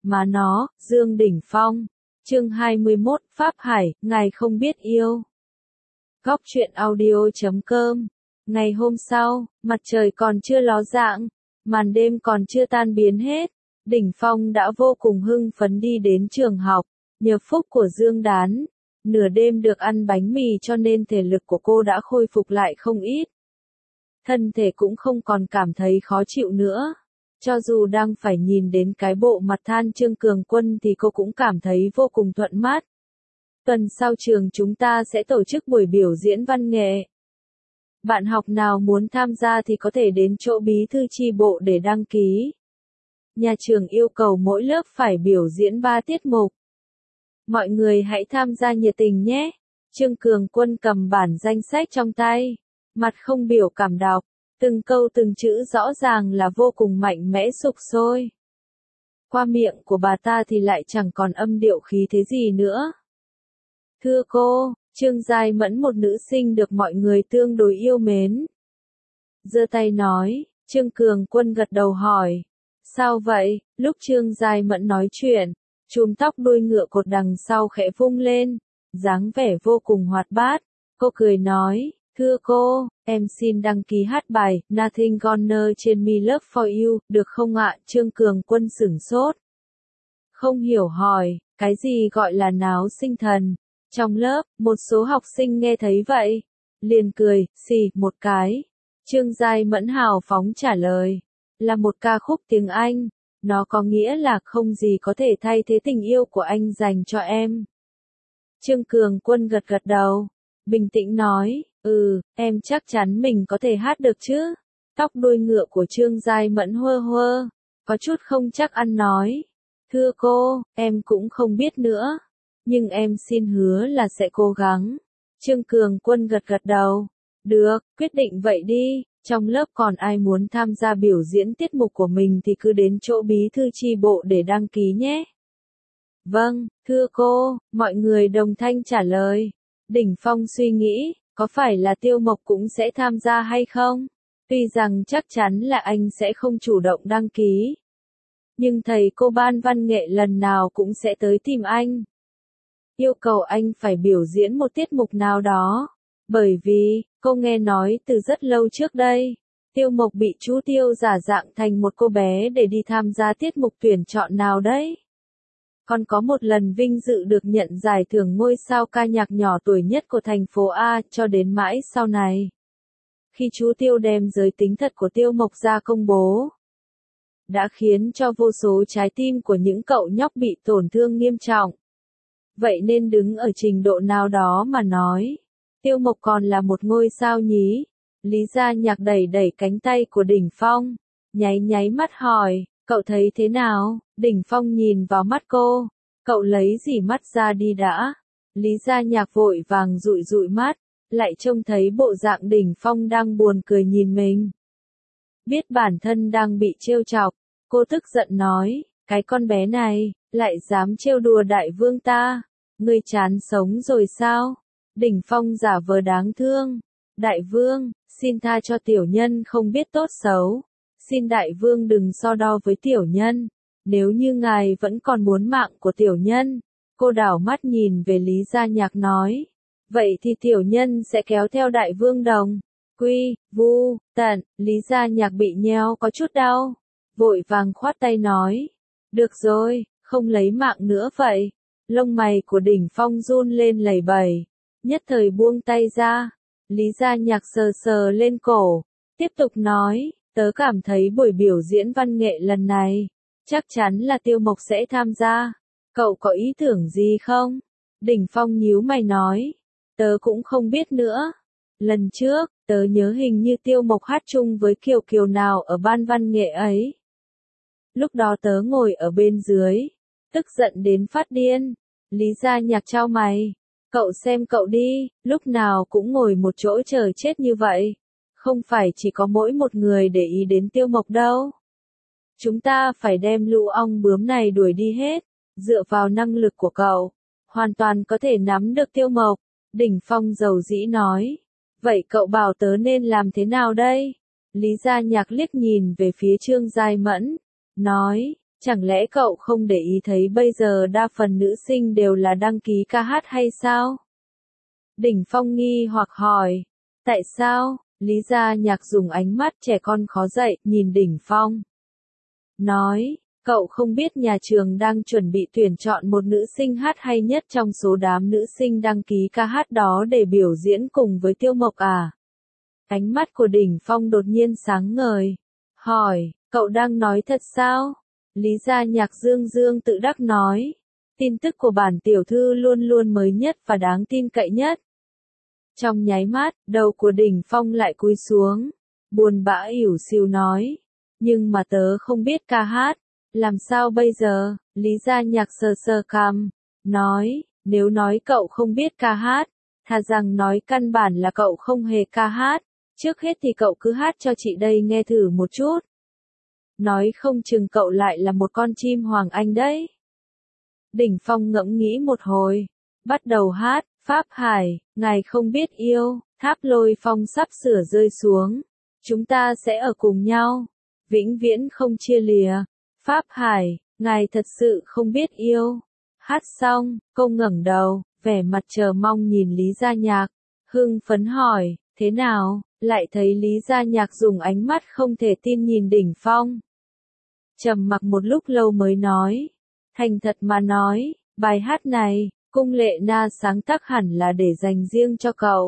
Má nó, Dương Đỉnh Phong. Chương 21, Pháp Hải, ngài không biết yêu. Góc truyện audio.com. Ngày hôm sau, mặt trời còn chưa ló dạng, màn đêm còn chưa tan biến hết, Đỉnh Phong đã vô cùng hưng phấn đi đến trường học. Nhờ phúc của Dương Đán, nửa đêm được ăn bánh mì cho nên thể lực của cô đã khôi phục lại không ít. Thân thể cũng không còn cảm thấy khó chịu nữa. Cho dù đang phải nhìn đến cái bộ mặt than Trương Cường Quân thì cô cũng cảm thấy vô cùng thuận mắt. Tuần sau trường chúng ta sẽ tổ chức buổi biểu diễn văn nghệ. Bạn học nào muốn tham gia thì có thể đến chỗ bí thư chi bộ để đăng ký. Nhà trường yêu cầu mỗi lớp phải biểu diễn 3 tiết mục. Mọi người hãy tham gia nhiệt tình nhé. Trương Cường Quân cầm bản danh sách trong tay, mặt không biểu cảm đọc, từng câu từng chữ rõ ràng là vô cùng mạnh mẽ sục sôi. Qua miệng của bà ta thì lại chẳng còn âm điệu khí thế gì nữa. Thưa cô, Trương Giai Mẫn một nữ sinh được mọi người tương đối yêu mến. Giơ tay nói, Trương Cường Quân gật đầu hỏi. Sao vậy? Lúc Trương Giai Mẫn nói chuyện, chùm tóc đuôi ngựa cột đằng sau khẽ vung lên, dáng vẻ vô cùng hoạt bát. Cô cười nói, thưa cô, em xin đăng ký hát bài Nothing Gonna trên Me Love For You, được không ạ? Trương Cường Quân sửng sốt. Không hiểu hỏi, cái gì gọi là náo sinh thần? Trong lớp, một số học sinh nghe thấy vậy, liền cười, xì, một cái. Trương Giai Mẫn hào phóng trả lời, là một ca khúc tiếng Anh, nó có nghĩa là không gì có thể thay thế tình yêu của anh dành cho em. Trương Cường Quân gật gật đầu, bình tĩnh nói, em chắc chắn mình có thể hát được chứ. Tóc đuôi ngựa của Trương Giai Mẫn huơ huơ, có chút không chắc ăn nói. Thưa cô, em cũng không biết nữa, nhưng em xin hứa là sẽ cố gắng. Trương Cường Quân gật gật đầu, được, quyết định vậy đi. Trong lớp còn ai muốn tham gia biểu diễn tiết mục của mình thì cứ đến chỗ bí thư chi bộ để đăng ký nhé. Vâng, thưa cô, mọi người đồng thanh trả lời. Đỉnh Phong suy nghĩ, có phải là Tiêu Mộc cũng sẽ tham gia hay không? Tuy rằng chắc chắn là anh sẽ không chủ động đăng ký, nhưng thầy cô ban văn nghệ lần nào cũng sẽ tới tìm anh, yêu cầu anh phải biểu diễn một tiết mục nào đó. Bởi vì, cô nghe nói từ rất lâu trước đây, Tiêu Mộc bị chú Tiêu giả dạng thành một cô bé để đi tham gia tiết mục tuyển chọn nào đấy. Còn có một lần vinh dự được nhận giải thưởng ngôi sao ca nhạc nhỏ tuổi nhất của thành phố A, cho đến mãi sau này, khi chú Tiêu đem giới tính thật của Tiêu Mộc ra công bố, đã khiến cho vô số trái tim của những cậu nhóc bị tổn thương nghiêm trọng. Vậy nên đứng ở trình độ nào đó mà nói, Tiêu Mộc còn là một ngôi sao nhí. Lý Gia Nhạc đẩy đẩy cánh tay của Đỉnh Phong, nháy nháy mắt hỏi, cậu thấy thế nào? Đỉnh Phong nhìn vào mắt cô, cậu lấy gì mắt ra đi đã? Lý Gia Nhạc vội vàng dụi dụi mắt, lại trông thấy bộ dạng Đỉnh Phong đang buồn cười nhìn mình. Biết bản thân đang bị trêu chọc, cô tức giận nói, cái con bé này, lại dám trêu đùa đại vương ta, ngươi chán sống rồi sao? Đỉnh Phong giả vờ đáng thương, đại vương, xin tha cho tiểu nhân không biết tốt xấu, xin đại vương đừng so đo với tiểu nhân, nếu như ngài vẫn còn muốn mạng của tiểu nhân. Cô đảo mắt nhìn về Lý Gia Nhạc nói, vậy thì tiểu nhân sẽ kéo theo đại vương đồng. Quy, vu, tận, Lý Gia Nhạc bị nheo có chút đau, vội vàng khoát tay nói, được rồi, không lấy mạng nữa vậy. Lông mày của Đỉnh Phong run lên lẩy bẩy, nhất thời buông tay ra. Lý Gia Nhạc sờ sờ lên cổ, tiếp tục nói, tớ cảm thấy buổi biểu diễn văn nghệ lần này, chắc chắn là Tiêu Mộc sẽ tham gia. Cậu có ý tưởng gì không? Đỉnh Phong nhíu mày nói, tớ cũng không biết nữa. Lần trước, tớ nhớ hình như Tiêu Mộc hát chung với Kiều Kiều nào ở ban văn nghệ ấy. Lúc đó tớ ngồi ở bên dưới, tức giận đến phát điên. Lý Gia Nhạc chau mày, cậu xem cậu đi, lúc nào cũng ngồi một chỗ chờ chết như vậy. Không phải chỉ có mỗi một người để ý đến Tiêu Mộc đâu. Chúng ta phải đem lũ ong bướm này đuổi đi hết. Dựa vào năng lực của cậu, hoàn toàn có thể nắm được Tiêu Mộc. Đỉnh Phong dầu dĩ nói, vậy cậu bảo tớ nên làm thế nào đây? Lý Gia Nhạc liếc nhìn về phía Trương Giai Mẫn, nói, Chẳng lẽ cậu không để ý thấy bây giờ đa phần nữ sinh đều là đăng ký ca hát hay sao? Đỉnh Phong nghi hoặc hỏi. Tại sao? Lý Gia Nhạc dùng ánh mắt trẻ con khó dạy, nhìn Đỉnh Phong. Nói, cậu không biết nhà trường đang chuẩn bị tuyển chọn một nữ sinh hát hay nhất trong số đám nữ sinh đăng ký ca hát đó để biểu diễn cùng với Tiêu Mộc à? Ánh mắt của Đỉnh Phong đột nhiên sáng ngời. Hỏi, cậu đang nói thật sao? Lý Gia Nhạc dương dương tự đắc nói. Tin tức của bản tiểu thư luôn luôn mới nhất và đáng tin cậy nhất. Trong nháy mắt, đầu của Đỉnh Phong lại cúi xuống. Buồn bã ỉu xìu nói. Nhưng mà tớ không biết ca hát. Làm sao bây giờ? Lý Gia Nhạc sờ sờ cằm. Nói, nếu nói cậu không biết ca hát, thà rằng nói căn bản là cậu không hề ca hát. Trước hết thì cậu cứ hát cho chị đây nghe thử một chút. Nói không chừng cậu lại là một con chim hoàng anh đấy. Đỉnh Phong ngẫm nghĩ một hồi. Bắt đầu hát, Pháp Hải, ngài không biết yêu, tháp lôi phong sắp sửa rơi xuống. Chúng ta sẽ ở cùng nhau. Vĩnh viễn không chia lìa. Pháp Hải, ngài thật sự không biết yêu. Hát xong, cô ngẩng đầu, vẻ mặt chờ mong nhìn Lý Gia Nhạc. Hưng phấn hỏi, thế nào? Lại thấy Lý Gia Nhạc dùng ánh mắt không thể tin nhìn Đỉnh Phong. Trầm mặc một lúc lâu mới nói. Thành thật mà nói, bài hát này, Cung Lệ Na sáng tác hẳn là để dành riêng cho cậu.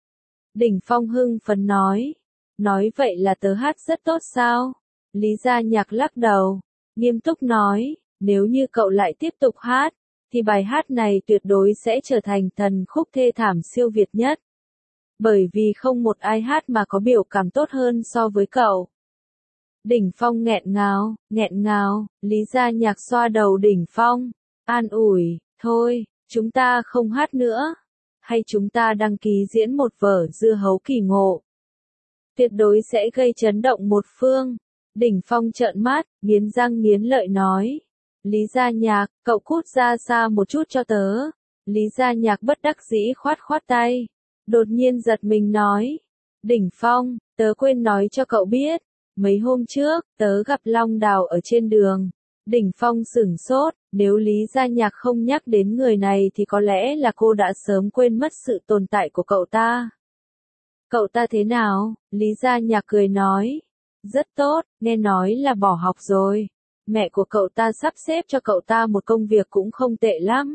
Đỉnh Phong hưng phấn nói. Nói vậy là tớ hát rất tốt sao? Lý Gia Nhạc lắc đầu. Nghiêm túc nói, nếu như cậu lại tiếp tục hát, thì bài hát này tuyệt đối sẽ trở thành thần khúc thê thảm siêu việt nhất. Bởi vì không một ai hát mà có biểu cảm tốt hơn so với cậu. Đỉnh Phong nghẹn ngào, Lý Gia Nhạc xoa đầu Đỉnh Phong, an ủi, thôi, chúng ta không hát nữa. Hay chúng ta đăng ký diễn một vở dưa hấu kỳ ngộ. Tuyệt đối sẽ gây chấn động một phương. Đỉnh Phong trợn mắt, nghiến răng nghiến lợi nói. Lý Gia Nhạc, cậu cút ra xa một chút cho tớ. Lý Gia Nhạc bất đắc dĩ khoát tay. Đột nhiên giật mình nói. Đỉnh Phong, tớ quên nói cho cậu biết. Mấy hôm trước, tớ gặp Long Đào ở trên đường. Đỉnh Phong sửng sốt, nếu Lý Gia Nhạc không nhắc đến người này thì có lẽ là cô đã sớm quên mất sự tồn tại của cậu ta. Cậu ta thế nào? Lý Gia Nhạc cười nói. Rất tốt, nghe nói là bỏ học rồi. Mẹ của cậu ta sắp xếp cho cậu ta một công việc cũng không tệ lắm.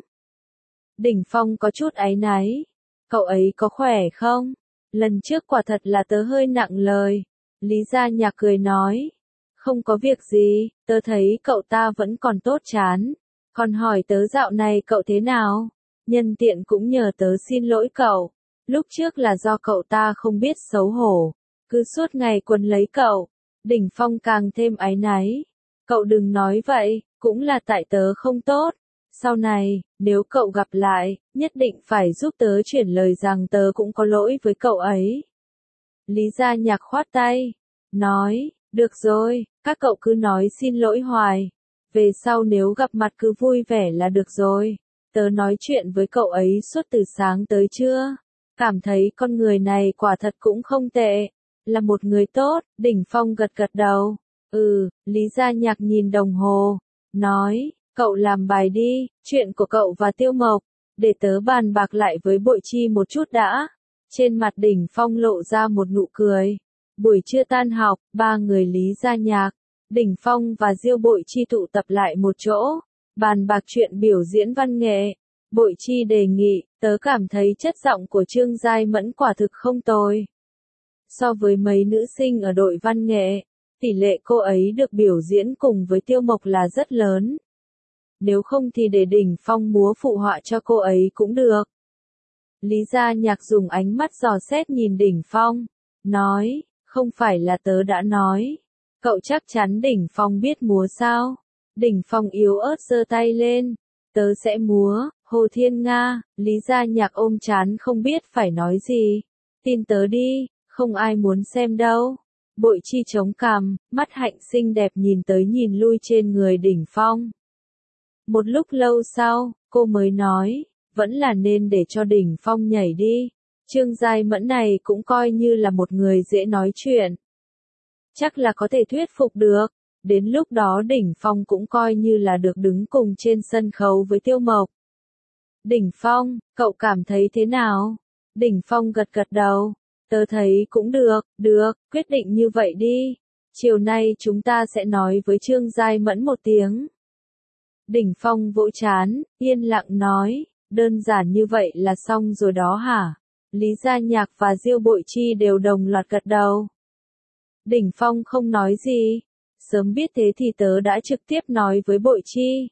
Đỉnh Phong có chút áy náy. Cậu ấy có khỏe không? Lần trước quả thật là tớ hơi nặng lời. Lý Gia Nhạc cười nói. Không có việc gì, tớ thấy cậu ta vẫn còn tốt chán. Còn hỏi tớ dạo này cậu thế nào? Nhân tiện cũng nhờ tớ xin lỗi cậu. Lúc trước là do cậu ta không biết xấu hổ. Cứ suốt ngày quấn lấy cậu. Đỉnh Phong càng thêm áy náy. Cậu đừng nói vậy, cũng là tại tớ không tốt. Sau này, nếu cậu gặp lại, nhất định phải giúp tớ chuyển lời rằng tớ cũng có lỗi với cậu ấy. Lý Gia Nhạc khoát tay. Nói, được rồi, các cậu cứ nói xin lỗi hoài. Về sau nếu gặp mặt cứ vui vẻ là được rồi. Tớ nói chuyện với cậu ấy suốt từ sáng tới trưa. Cảm thấy con người này quả thật cũng không tệ. Là một người tốt, Đỉnh Phong gật đầu. Lý Gia Nhạc nhìn đồng hồ. Nói, cậu làm bài đi, chuyện của cậu và Tiêu Mộc. Để tớ bàn bạc lại với Bội Chi một chút đã. Trên mặt Đỉnh Phong lộ ra một nụ cười. Buổi trưa tan học, ba người Lý Gia Nhạc, Đỉnh Phong và Diêu Bội Chi tụ tập lại một chỗ. Bàn bạc chuyện biểu diễn văn nghệ. Bội Chi đề nghị, tớ cảm thấy chất giọng của Trương Giai Mẫn quả thực không tồi. So với mấy nữ sinh ở đội văn nghệ, tỷ lệ cô ấy được biểu diễn cùng với Tiêu Mộc là rất lớn. Nếu không thì để Đỉnh Phong múa phụ họa cho cô ấy cũng được. Lý Gia Nhạc dùng ánh mắt dò xét nhìn Đỉnh Phong, nói, không phải là tớ đã nói. Cậu chắc chắn Đỉnh Phong biết múa sao? Đỉnh Phong yếu ớt giơ tay lên. Tớ sẽ múa, Hồ Thiên Nga. Lý Gia Nhạc ôm trán không biết phải nói gì. Tin tớ đi, không ai muốn xem đâu. Bội Chi chống cằm, mắt hạnh xinh đẹp nhìn tới nhìn lui trên người Đỉnh Phong. Một lúc lâu sau, cô mới nói, vẫn là nên để cho Đỉnh Phong nhảy đi. Trương Giai Mẫn này cũng coi như là một người dễ nói chuyện. Chắc là có thể thuyết phục được. Đến lúc đó Đỉnh Phong cũng coi như là được đứng cùng trên sân khấu với Tiêu Mộc. Đỉnh Phong, cậu cảm thấy thế nào? Đỉnh Phong gật gật đầu. Tớ thấy cũng được, quyết định như vậy đi. Chiều nay chúng ta sẽ nói với Trương Giai Mẫn một tiếng. Đỉnh Phong vỗ trán, yên lặng nói, đơn giản như vậy là xong rồi đó hả? Lý Gia Nhạc và Diêu Bội Chi đều đồng loạt gật đầu. Đỉnh Phong không nói gì. Sớm biết thế thì tớ đã trực tiếp nói với Bội Chi.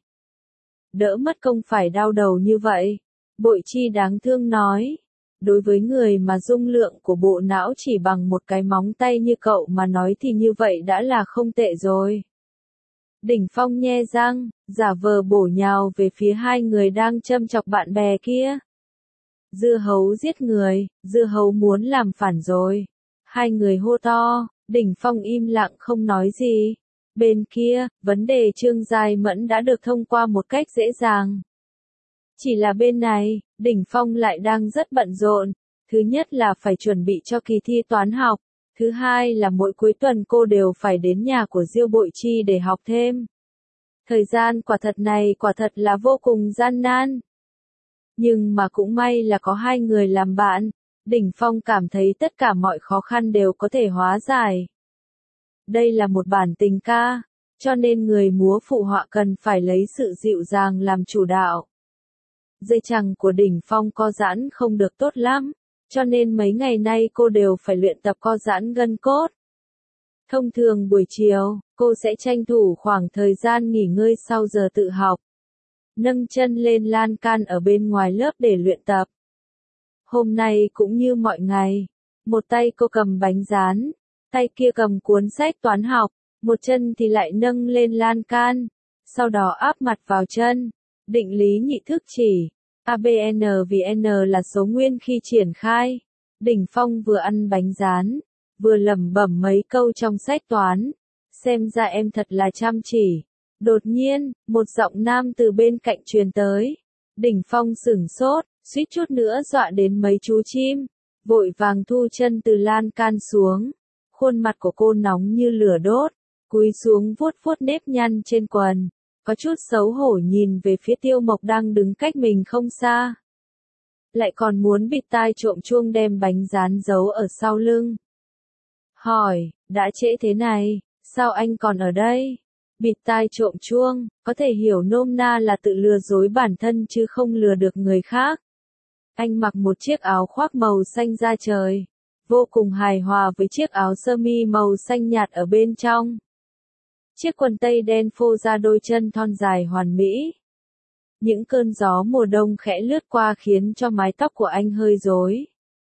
Đỡ mất công phải đau đầu như vậy. Bội Chi đáng thương nói. Đối với người mà dung lượng của bộ não chỉ bằng một cái móng tay như cậu mà nói thì như vậy đã là không tệ rồi. Đỉnh Phong nhe răng, giả vờ bổ nhào về phía hai người đang châm chọc bạn bè kia. Dưa hấu giết người, dưa hấu muốn làm phản rồi. Hai người hô to, Đỉnh Phong im lặng không nói gì. Bên kia, vấn đề Trương Giai Mẫn đã được thông qua một cách dễ dàng. Chỉ là bên này, Đỉnh Phong lại đang rất bận rộn. Thứ nhất là phải chuẩn bị cho kỳ thi toán học. Thứ hai là mỗi cuối tuần cô đều phải đến nhà của Diêu Bội Chi để học thêm. Thời gian quả thật là vô cùng gian nan. Nhưng mà cũng may là có hai người làm bạn. Đỉnh Phong cảm thấy tất cả mọi khó khăn đều có thể hóa giải. Đây là một bản tình ca, cho nên người múa phụ họa cần phải lấy sự dịu dàng làm chủ đạo. Dây chằng của Đỉnh Phong co giãn không được tốt lắm, cho nên mấy ngày nay cô đều phải luyện tập co giãn gân cốt. Thông thường buổi chiều, cô sẽ tranh thủ khoảng thời gian nghỉ ngơi sau giờ tự học. Nâng chân lên lan can ở bên ngoài lớp để luyện tập. Hôm nay cũng như mọi ngày, một tay cô cầm bánh rán, tay kia cầm cuốn sách toán học, một chân thì lại nâng lên lan can, sau đó áp mặt vào chân. Định lý nhị thức chỉ, ABNVN là số nguyên khi triển khai. Đỉnh Phong vừa ăn bánh rán, vừa lẩm bẩm mấy câu trong sách toán. Xem ra em thật là chăm chỉ. Đột nhiên, một giọng nam từ bên cạnh truyền tới. Đỉnh Phong sửng sốt, suýt chút nữa dọa đến mấy chú chim. Vội vàng thu chân từ lan can xuống. Khuôn mặt của cô nóng như lửa đốt, cúi xuống vuốt vuốt nếp nhăn trên quần. Có chút xấu hổ nhìn về phía Tiêu Mộc đang đứng cách mình không xa. Lại còn muốn bịt tai trộm chuông đem bánh rán giấu ở sau lưng. Hỏi, đã trễ thế này, sao anh còn ở đây? Bịt tai trộm chuông, có thể hiểu nôm na là tự lừa dối bản thân chứ không lừa được người khác. Anh mặc một chiếc áo khoác màu xanh da trời, vô cùng hài hòa với chiếc áo sơ mi màu xanh nhạt ở bên trong. Chiếc quần tây đen phô ra đôi chân thon dài hoàn mỹ. Những cơn gió mùa đông khẽ lướt qua khiến cho mái tóc của anh hơi rối.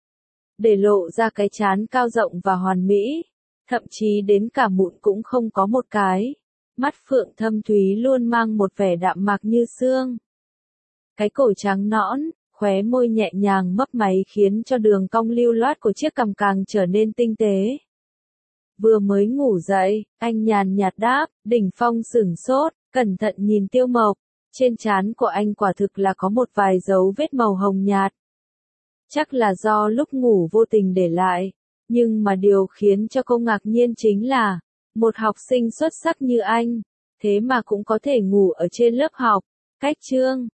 Để lộ ra cái trán cao rộng và hoàn mỹ. Thậm chí đến cả mụn cũng không có một cái. Mắt phượng thâm thúy luôn mang một vẻ đạm mạc như xương. Cái cổ trắng nõn, khóe môi nhẹ nhàng mấp máy khiến cho đường cong lưu loát của chiếc cằm càng trở nên tinh tế. Vừa mới ngủ dậy, anh nhàn nhạt đáp, Đỉnh Phong sửng sốt, cẩn thận nhìn Tiêu Mộc. Trên trán của anh quả thực là có một vài dấu vết màu hồng nhạt. Chắc là do lúc ngủ vô tình để lại. Nhưng mà điều khiến cho cô ngạc nhiên chính là, một học sinh xuất sắc như anh, thế mà cũng có thể ngủ ở trên lớp học. Cách chương